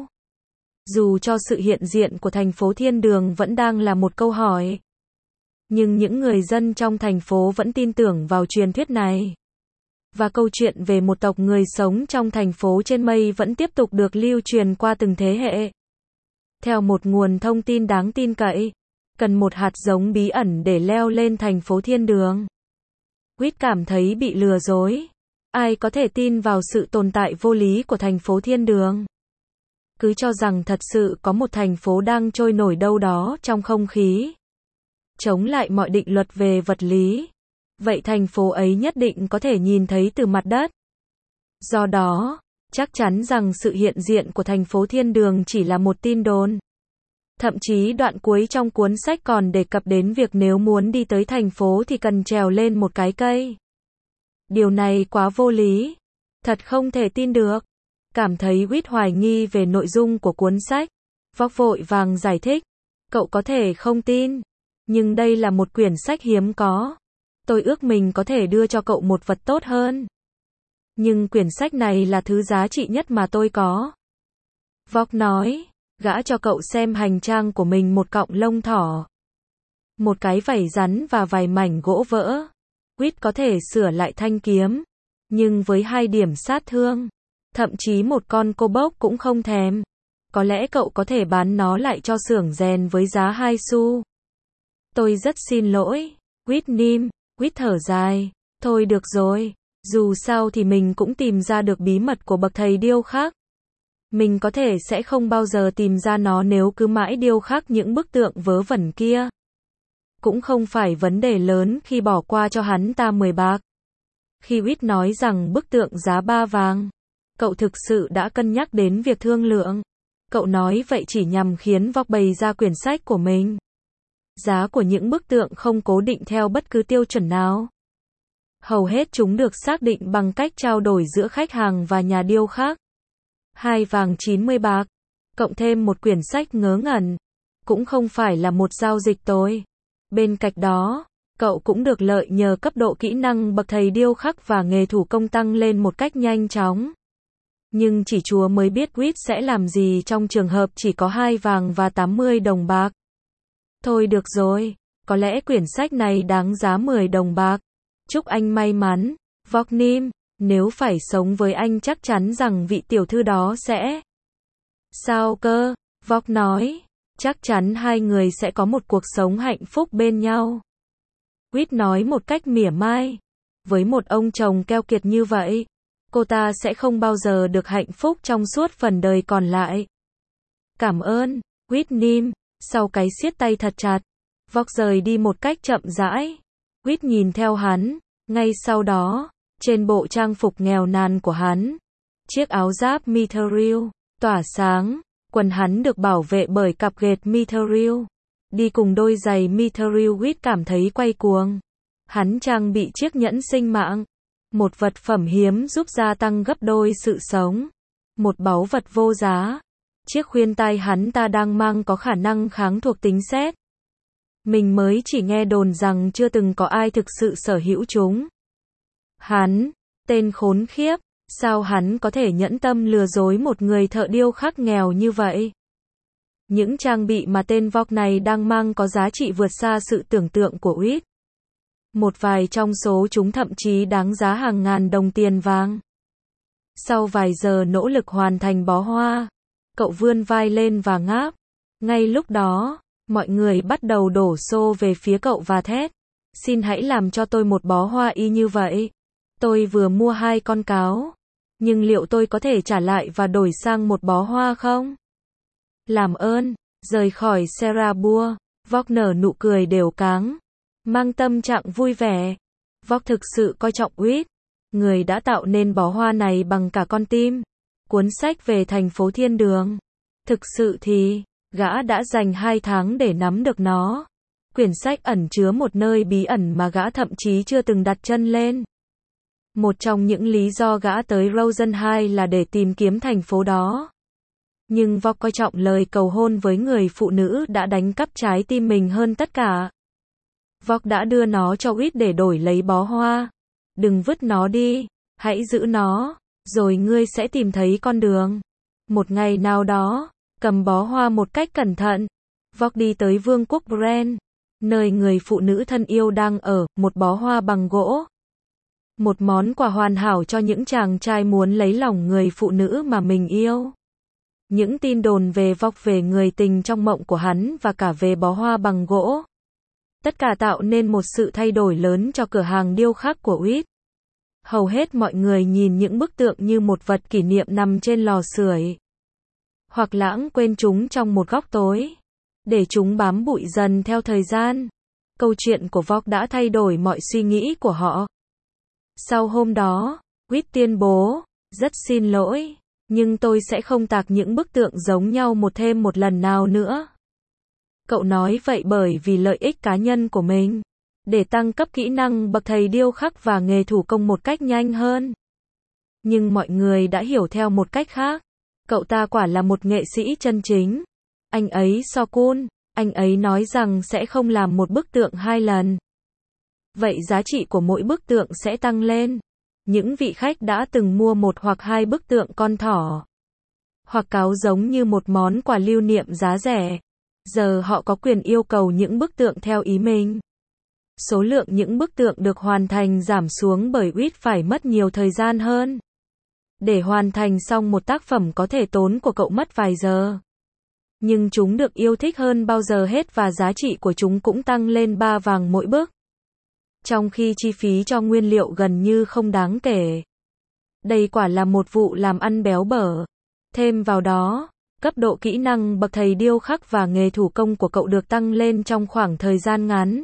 Speaker 1: Dù cho sự hiện diện của thành phố Thiên Đường vẫn đang là một câu hỏi. Nhưng những người dân trong thành phố vẫn tin tưởng vào truyền thuyết này. Và câu chuyện về một tộc người sống trong thành phố trên mây vẫn tiếp tục được lưu truyền qua từng thế hệ. Theo một nguồn thông tin đáng tin cậy, cần một hạt giống bí ẩn để leo lên thành phố Thiên Đường. Whit cảm thấy bị lừa dối. Ai có thể tin vào sự tồn tại vô lý của thành phố Thiên Đường? Cứ cho rằng thật sự có một thành phố đang trôi nổi đâu đó trong không khí, chống lại mọi định luật về vật lý. Vậy thành phố ấy nhất định có thể nhìn thấy từ mặt đất. Do đó, chắc chắn rằng sự hiện diện của thành phố Thiên Đường chỉ là một tin đồn. Thậm chí đoạn cuối trong cuốn sách còn đề cập đến việc nếu muốn đi tới thành phố thì cần trèo lên một cái cây. Điều này quá vô lý. Thật không thể tin được. Cảm thấy Whit hoài nghi về nội dung của cuốn sách, Vóc vội vàng giải thích. Cậu có thể không tin. Nhưng đây là một quyển sách hiếm có. Tôi ước mình có thể đưa cho cậu một vật tốt hơn. Nhưng quyển sách này là thứ giá trị nhất mà tôi có. Vóc nói. Gã cho cậu xem hành trang của mình, một cọng lông thỏ, một cái vảy rắn và vài mảnh gỗ vỡ. Quýt có thể sửa lại thanh kiếm. Nhưng với 2 điểm sát thương, thậm chí một con cô bốc cũng không thèm. Có lẽ cậu có thể bán nó lại cho xưởng rèn với giá 2 xu. Tôi rất xin lỗi. Quýt nín. Quýt thở dài. Thôi được rồi. Dù sao thì mình cũng tìm ra được bí mật của bậc thầy điêu khắc. Mình có thể sẽ không bao giờ tìm ra nó nếu cứ mãi điêu khắc những bức tượng vớ vẩn kia. Cũng không phải vấn đề lớn khi bỏ qua cho hắn ta 10 bạc. Khi Quýt nói rằng bức tượng giá 3 vàng, cậu thực sự đã cân nhắc đến việc thương lượng. Cậu nói vậy chỉ nhằm khiến Vóc bày ra quyển sách của mình. Giá của những bức tượng không cố định theo bất cứ tiêu chuẩn nào. Hầu hết chúng được xác định bằng cách trao đổi giữa khách hàng và nhà điêu khắc. 2 vàng 90 bạc, cộng thêm một quyển sách ngớ ngẩn, cũng không phải là một giao dịch tồi. Bên cạnh đó, cậu cũng được lợi nhờ cấp độ kỹ năng bậc thầy điêu khắc và nghề thủ công tăng lên một cách nhanh chóng. Nhưng chỉ Chúa mới biết Quýt sẽ làm gì trong trường hợp chỉ có 2 vàng và 80 đồng bạc. Thôi được rồi, có lẽ quyển sách này đáng giá 10 đồng bạc. Chúc anh may mắn, Vóc nín. Nếu phải sống với anh chắc chắn rằng vị tiểu thư đó sẽ... Sao cơ? Vóc nói. Chắc chắn hai người sẽ có một cuộc sống hạnh phúc bên nhau. Quýt nói một cách mỉa mai. Với một ông chồng keo kiệt như vậy, cô ta sẽ không bao giờ được hạnh phúc trong suốt phần đời còn lại. Cảm ơn, Quýt nín. Sau cái siết tay thật chặt, Vóc rời đi một cách chậm rãi. Quýt nhìn theo hắn. Ngay sau đó, trên bộ trang phục nghèo nàn của hắn, chiếc áo giáp Mithril tỏa sáng, quần hắn được bảo vệ bởi cặp ghệt Mithril. Đi cùng đôi giày Mithril, Quýt cảm thấy quay cuồng. Hắn trang bị chiếc nhẫn sinh mạng, một vật phẩm hiếm giúp gia tăng gấp đôi sự sống. Một báu vật vô giá. Chiếc khuyên tai hắn ta đang mang có khả năng kháng thuộc tính sét. Mình mới chỉ nghe đồn rằng chưa từng có ai thực sự sở hữu chúng. Hắn, tên khốn khiếp, sao hắn có thể nhẫn tâm lừa dối một người thợ điêu khắc nghèo như vậy? Những trang bị mà tên Vóc này đang mang có giá trị vượt xa sự tưởng tượng của Quýt. Một vài trong số chúng thậm chí đáng giá hàng ngàn đồng tiền vàng. Sau vài giờ nỗ lực hoàn thành bó hoa, cậu vươn vai lên và ngáp. Ngay lúc đó, mọi người bắt đầu đổ xô về phía cậu và thét. Xin hãy làm cho tôi một bó hoa y như vậy. Tôi vừa mua 2 con cáo. Nhưng liệu tôi có thể trả lại và đổi sang một bó hoa không? Làm ơn, rời khỏi Serabua. Vóc nở nụ cười đều cáng, mang tâm trạng vui vẻ. Vóc thực sự coi trọng Quýt, người đã tạo nên bó hoa này bằng cả con tim. Cuốn sách về thành phố thiên đường. Thực sự thì, gã đã dành 2 tháng để nắm được nó. Quyển sách ẩn chứa một nơi bí ẩn mà gã thậm chí chưa từng đặt chân lên. Một trong những lý do gã tới Rosenheim là để tìm kiếm thành phố đó. Nhưng Vóc coi trọng lời cầu hôn với người phụ nữ đã đánh cắp trái tim mình hơn tất cả. Vóc đã đưa nó cho Quýt để đổi lấy bó hoa. Đừng vứt nó đi, hãy giữ nó, rồi ngươi sẽ tìm thấy con đường. Một ngày nào đó, cầm bó hoa một cách cẩn thận, Vóc đi tới vương quốc Bren, nơi người phụ nữ thân yêu đang ở, một bó hoa bằng gỗ. Một món quà hoàn hảo cho những chàng trai muốn lấy lòng người phụ nữ mà mình yêu. Những tin đồn về Vóc, về người tình trong mộng của hắn và cả về bó hoa bằng gỗ. Tất cả tạo nên một sự thay đổi lớn cho cửa hàng điêu khắc của Quýt. Hầu hết mọi người nhìn những bức tượng như một vật kỷ niệm nằm trên lò sưởi. Hoặc lãng quên chúng trong một góc tối. Để chúng bám bụi dần theo thời gian. Câu chuyện của Vóc đã thay đổi mọi suy nghĩ của họ. Sau hôm đó, Quýt tuyên bố, rất xin lỗi, nhưng tôi sẽ không tạc những bức tượng giống nhau thêm một lần nào nữa. Cậu nói vậy bởi vì lợi ích cá nhân của mình, để tăng cấp kỹ năng bậc thầy điêu khắc và nghề thủ công một cách nhanh hơn. Nhưng mọi người đã hiểu theo một cách khác. Cậu ta quả là một nghệ sĩ chân chính. Anh ấy so cool, anh ấy nói rằng sẽ không làm một bức tượng 2 lần. Vậy giá trị của mỗi bức tượng sẽ tăng lên. Những vị khách đã từng mua 1 hoặc 2 bức tượng con thỏ hoặc cáo giống như một món quà lưu niệm giá rẻ. Giờ họ có quyền yêu cầu những bức tượng theo ý mình. Số lượng những bức tượng được hoàn thành giảm xuống bởi Whit phải mất nhiều thời gian hơn. Để hoàn thành xong một tác phẩm có thể tốn của cậu mất vài giờ. Nhưng chúng được yêu thích hơn bao giờ hết và giá trị của chúng cũng tăng lên 3 vàng mỗi bức. Trong khi chi phí cho nguyên liệu gần như không đáng kể. Đây quả là một vụ làm ăn béo bở. Thêm vào đó, cấp độ kỹ năng bậc thầy điêu khắc và nghề thủ công của cậu được tăng lên trong khoảng thời gian ngắn.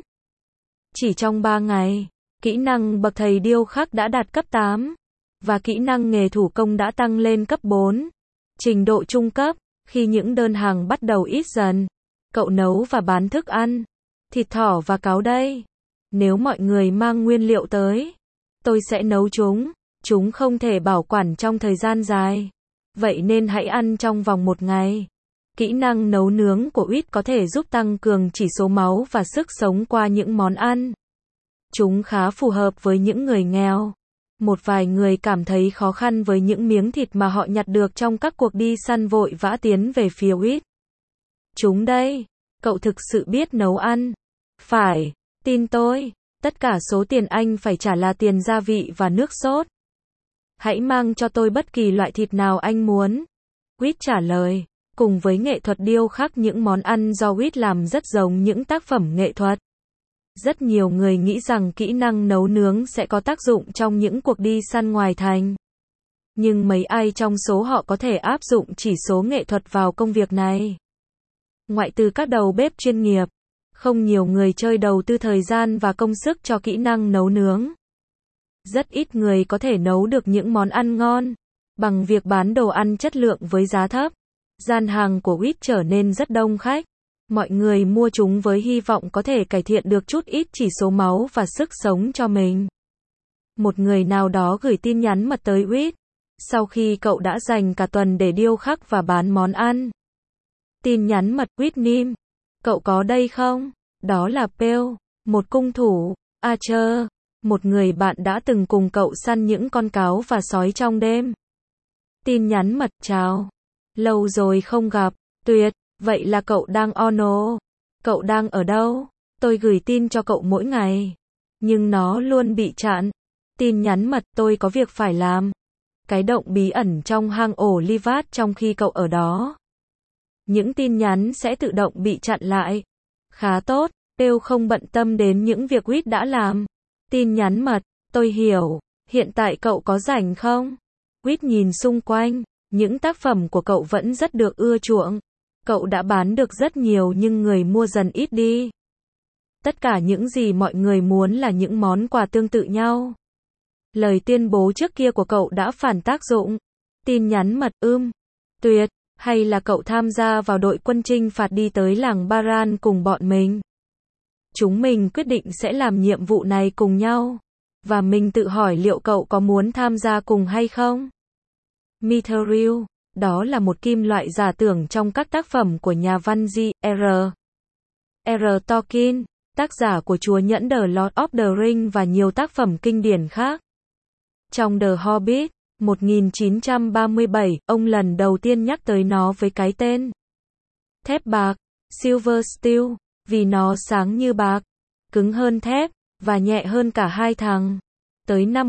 Speaker 1: Chỉ trong 3 ngày, kỹ năng bậc thầy điêu khắc đã đạt cấp 8, và kỹ năng nghề thủ công đã tăng lên cấp 4, trình độ trung cấp. Khi những đơn hàng bắt đầu ít dần, cậu nấu và bán thức ăn, thịt thỏ và cáo đây. Nếu mọi người mang nguyên liệu tới, tôi sẽ nấu chúng không thể bảo quản trong thời gian dài. Vậy nên hãy ăn trong vòng 1 ngày. Kỹ năng nấu nướng của Whit có thể giúp tăng cường chỉ số máu và sức sống qua những món ăn. Chúng khá phù hợp với những người nghèo. Một vài người cảm thấy khó khăn với những miếng thịt mà họ nhặt được trong các cuộc đi săn vội vã tiến về phía Whit. Chúng đây, cậu thực sự biết nấu ăn. Phải, tin tôi, tất cả số tiền anh phải trả là tiền gia vị và nước sốt. Hãy mang cho tôi bất kỳ loại thịt nào anh muốn. Whit trả lời, cùng với nghệ thuật điêu khắc những món ăn do Whit làm rất giống những tác phẩm nghệ thuật. Rất nhiều người nghĩ rằng kỹ năng nấu nướng sẽ có tác dụng trong những cuộc đi săn ngoài thành. Nhưng mấy ai trong số họ có thể áp dụng chỉ số nghệ thuật vào công việc này? Ngoại trừ các đầu bếp chuyên nghiệp, không nhiều người chơi đầu tư thời gian và công sức cho kỹ năng nấu nướng. Rất ít người có thể nấu được những món ăn ngon bằng việc bán đồ ăn chất lượng với giá thấp. Gian hàng của Whit trở nên rất đông khách. Mọi người mua chúng với hy vọng có thể cải thiện được chút ít chỉ số máu và sức sống cho mình. Một người nào đó gửi tin nhắn mật tới Whit, sau khi cậu đã dành cả tuần để điêu khắc và bán món ăn. Tin nhắn mật Whitney, cậu có đây không? Đó là Pale, một cung thủ, Archer, một người bạn đã từng cùng cậu săn những con cáo và sói trong đêm. Tin nhắn mật chào. Lâu rồi không gặp, tuyệt, vậy là cậu đang ono. Cậu đang ở đâu? Tôi gửi tin cho cậu mỗi ngày, nhưng nó luôn bị chặn. Tin nhắn mật tôi có việc phải làm. Cái động bí ẩn trong hang ổ Livat trong khi cậu ở đó. Những tin nhắn sẽ tự động bị chặn lại. Khá tốt, Pale không bận tâm đến những việc Whit đã làm. Tin nhắn mật, tôi hiểu, hiện tại cậu có rảnh không? Whit nhìn xung quanh, những tác phẩm của cậu vẫn rất được ưa chuộng. Cậu đã bán được rất nhiều nhưng người mua dần ít đi. Tất cả những gì mọi người muốn là những món quà tương tự nhau. Lời tuyên bố trước kia của cậu đã phản tác dụng. Tin nhắn mật tuyệt, hay là cậu tham gia vào đội quân chinh phạt đi tới làng Baran cùng bọn mình? Chúng mình quyết định sẽ làm nhiệm vụ này cùng nhau. Và mình tự hỏi liệu cậu có muốn tham gia cùng hay không? Mithril, đó là một kim loại giả tưởng trong các tác phẩm của nhà văn J.R.R. Tolkien, tác giả của Chúa Nhẫn The Lord of the Rings và nhiều tác phẩm kinh điển khác. Trong The Hobbit, 1937, ông lần đầu tiên nhắc tới nó với cái tên thép bạc, Silver Steel, vì nó sáng như bạc, cứng hơn thép, và nhẹ hơn cả hai thằng. Tới năm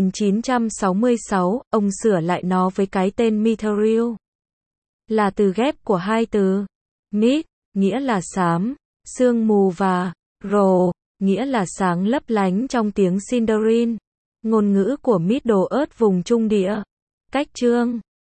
Speaker 1: 1966, ông sửa lại nó với cái tên Mithril, là từ ghép của hai từ. Mit, nghĩa là xám, sương mù và Ro, nghĩa là sáng lấp lánh trong tiếng Sindarin, ngôn ngữ của Middle Earth vùng Trung Địa. Cách chương